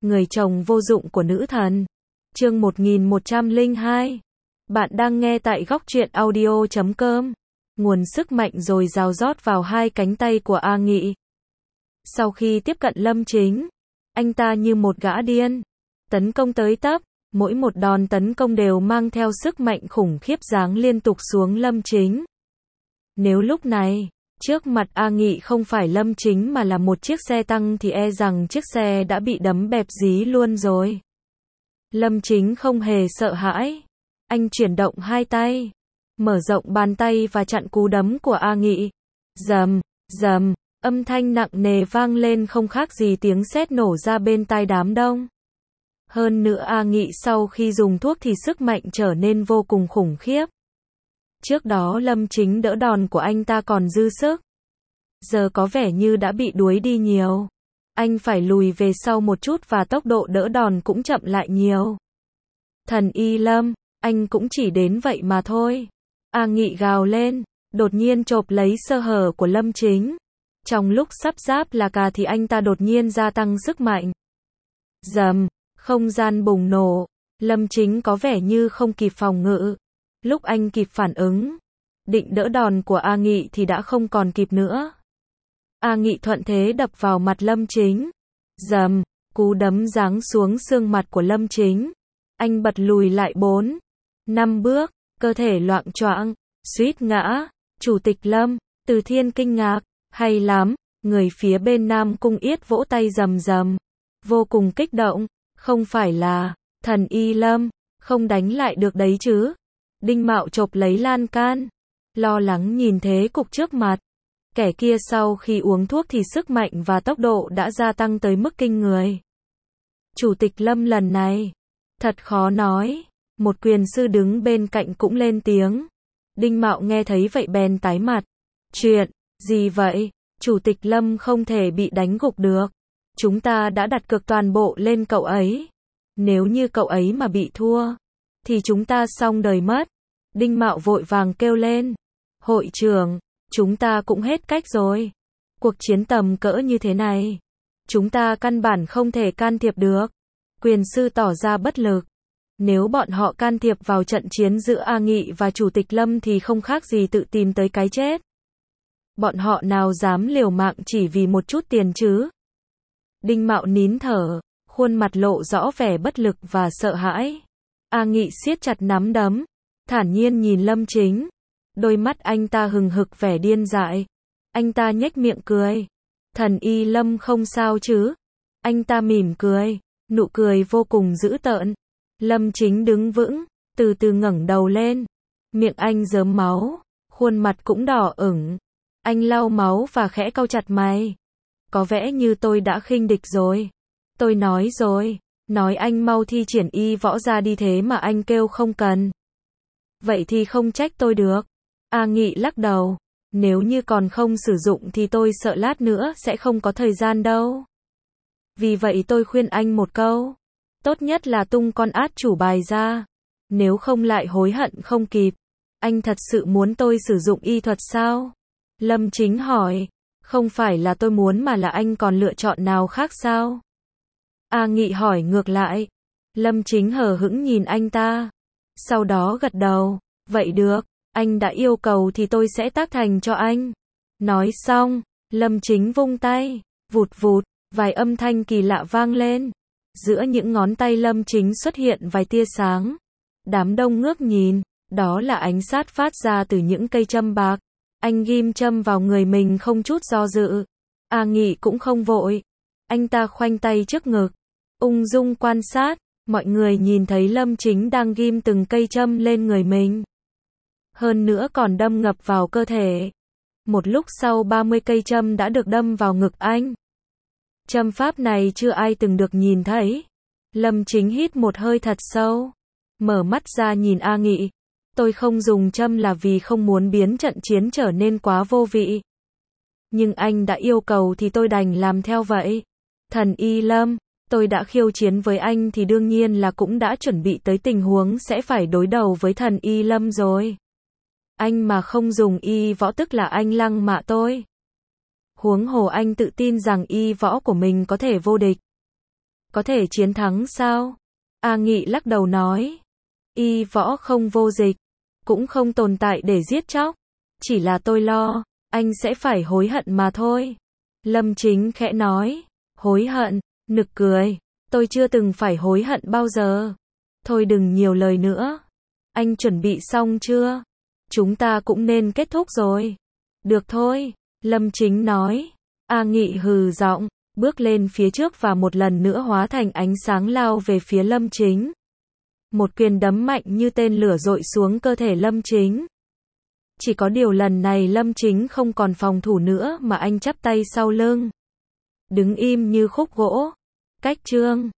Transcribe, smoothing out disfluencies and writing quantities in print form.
người chồng vô dụng của nữ thần. Chương 1102. Bạn đang nghe tại góc truyện audio.com. Nguồn sức mạnh dồi dào rót vào hai cánh tay của A Nghị. Sau khi tiếp cận Lâm Chính, anh ta như một gã điên, tấn công tới tấp, mỗi một đòn tấn công đều mang theo sức mạnh khủng khiếp giáng liên tục xuống Lâm Chính. Nếu lúc này, trước mặt A Nghị không phải Lâm Chính mà là một chiếc xe tăng thì e rằng chiếc xe đã bị đấm bẹp dí luôn rồi. Lâm Chính không hề sợ hãi. Anh chuyển động hai tay, mở rộng bàn tay và chặn cú đấm của A Nghị. Rầm, rầm, âm thanh nặng nề vang lên không khác gì tiếng sét nổ ra bên tai đám đông. Hơn nữa A Nghị sau khi dùng thuốc thì sức mạnh trở nên vô cùng khủng khiếp. Trước đó Lâm Chính đỡ đòn của anh ta còn dư sức. Giờ có vẻ như đã bị đuối đi nhiều. Anh phải lùi về sau một chút và tốc độ đỡ đòn cũng chậm lại nhiều. Thần Y Lâm, anh cũng chỉ đến vậy mà thôi. A Nghị gào lên, đột nhiên chộp lấy sơ hở của Lâm Chính. Trong lúc sắp giáp là cà thì anh ta đột nhiên gia tăng sức mạnh. Rầm, không gian bùng nổ. Lâm Chính có vẻ như không kịp phòng ngự. Lúc anh kịp phản ứng, định đỡ đòn của A Nghị thì đã không còn kịp nữa. A Nghị thuận thế đập vào mặt Lâm Chính. Rầm, cú đấm giáng xuống xương mặt của Lâm Chính. Anh bật lùi lại 4, 5 bước, cơ thể loạng choạng, suýt ngã. Chủ tịch Lâm, Từ Thiên kinh ngạc, hay lắm, người phía bên Nam Cung Yết vỗ tay rầm rầm, vô cùng kích động, không phải là, thần Y Lâm, không đánh lại được đấy chứ. Đinh Mạo chộp lấy lan can, lo lắng nhìn thế cục trước mặt. Kẻ kia sau khi uống thuốc thì sức mạnh và tốc độ đã gia tăng tới mức kinh người. Chủ tịch Lâm lần này, thật khó nói. Một quyền sư đứng bên cạnh cũng lên tiếng. Đinh Mạo nghe thấy vậy bèn tái mặt. Chuyện gì vậy? Chủ tịch Lâm không thể bị đánh gục được. Chúng ta đã đặt cược toàn bộ lên cậu ấy. Nếu như cậu ấy mà bị thua, thì chúng ta xong đời mất. Đinh Mạo vội vàng kêu lên. Hội trưởng, chúng ta cũng hết cách rồi. Cuộc chiến tầm cỡ như thế này, chúng ta căn bản không thể can thiệp được. Quyền sư tỏ ra bất lực. Nếu bọn họ can thiệp vào trận chiến giữa A Nghị và Chủ tịch Lâm thì không khác gì tự tìm tới cái chết. Bọn họ nào dám liều mạng chỉ vì một chút tiền chứ? Đinh Mạo nín thở, khuôn mặt lộ rõ vẻ bất lực và sợ hãi. A Nghị siết chặt nắm đấm, thản nhiên nhìn Lâm Chính. Đôi mắt anh ta hừng hực vẻ điên dại. Anh ta nhếch miệng cười. Thần Y Lâm không sao chứ? Anh ta mỉm cười, nụ cười vô cùng dữ tợn. Lâm Chính đứng vững, từ từ ngẩng đầu lên. Miệng anh rớm máu, khuôn mặt cũng đỏ ửng. Anh lau máu và khẽ cau chặt mày. Có vẻ như tôi đã khinh địch rồi. Tôi nói rồi, nói anh mau thi triển y võ ra đi thế mà anh kêu không cần. Vậy thì không trách tôi được. A Nghị lắc đầu. Nếu như còn không sử dụng thì tôi sợ lát nữa sẽ không có thời gian đâu. Vì vậy tôi khuyên anh một câu. Tốt nhất là tung con át chủ bài ra. Nếu không lại hối hận không kịp. Anh thật sự muốn tôi sử dụng y thuật sao? Lâm Chính hỏi. Không phải là tôi muốn mà là anh còn lựa chọn nào khác sao? A Nghị hỏi ngược lại. Lâm Chính hờ hững nhìn anh ta. Sau đó gật đầu. Vậy được, anh đã yêu cầu thì tôi sẽ tác thành cho anh. Nói xong, Lâm Chính vung tay. Vụt vụt, vài âm thanh kỳ lạ vang lên. Giữa những ngón tay Lâm Chính xuất hiện vài tia sáng. Đám đông ngước nhìn, đó là ánh sát phát ra từ những cây châm bạc. Anh ghim châm vào người mình không chút do dự. A Nghị cũng không vội. Anh ta khoanh tay trước ngực, ung dung quan sát. Mọi người nhìn thấy Lâm Chính đang ghim từng cây châm lên người mình. Hơn nữa còn đâm ngập vào cơ thể. Một lúc sau 30 cây châm đã được đâm vào ngực anh. Châm pháp này chưa ai từng được nhìn thấy. Lâm Chính hít một hơi thật sâu, mở mắt ra nhìn A Nghị. Tôi không dùng châm là vì không muốn biến trận chiến trở nên quá vô vị. Nhưng anh đã yêu cầu thì tôi đành làm theo vậy. Thần Y Lâm, tôi đã khiêu chiến với anh thì đương nhiên là cũng đã chuẩn bị tới tình huống sẽ phải đối đầu với thần Y Lâm rồi. Anh mà không dùng y võ tức là anh lăng mạ tôi. Huống hồ anh tự tin rằng y võ của mình có thể vô địch. có thể chiến thắng sao? A Nghị lắc đầu nói. Y võ không vô dịch, cũng không tồn tại để giết chóc. Chỉ là tôi lo, anh sẽ phải hối hận mà thôi. Lâm Chính khẽ nói. Hối hận, nực cười. Tôi chưa từng phải hối hận bao giờ. Thôi đừng nhiều lời nữa. Anh chuẩn bị xong chưa? Chúng ta cũng nên kết thúc rồi. Được thôi, Lâm Chính nói. A Nghị hừ giọng, bước lên phía trước và một lần nữa hóa thành ánh sáng lao về phía Lâm Chính. Một quyền đấm mạnh như tên lửa dội xuống cơ thể Lâm Chính. Chỉ có điều lần này Lâm Chính không còn phòng thủ nữa mà anh chắp tay sau lưng. Đứng im như khúc gỗ. Cách chương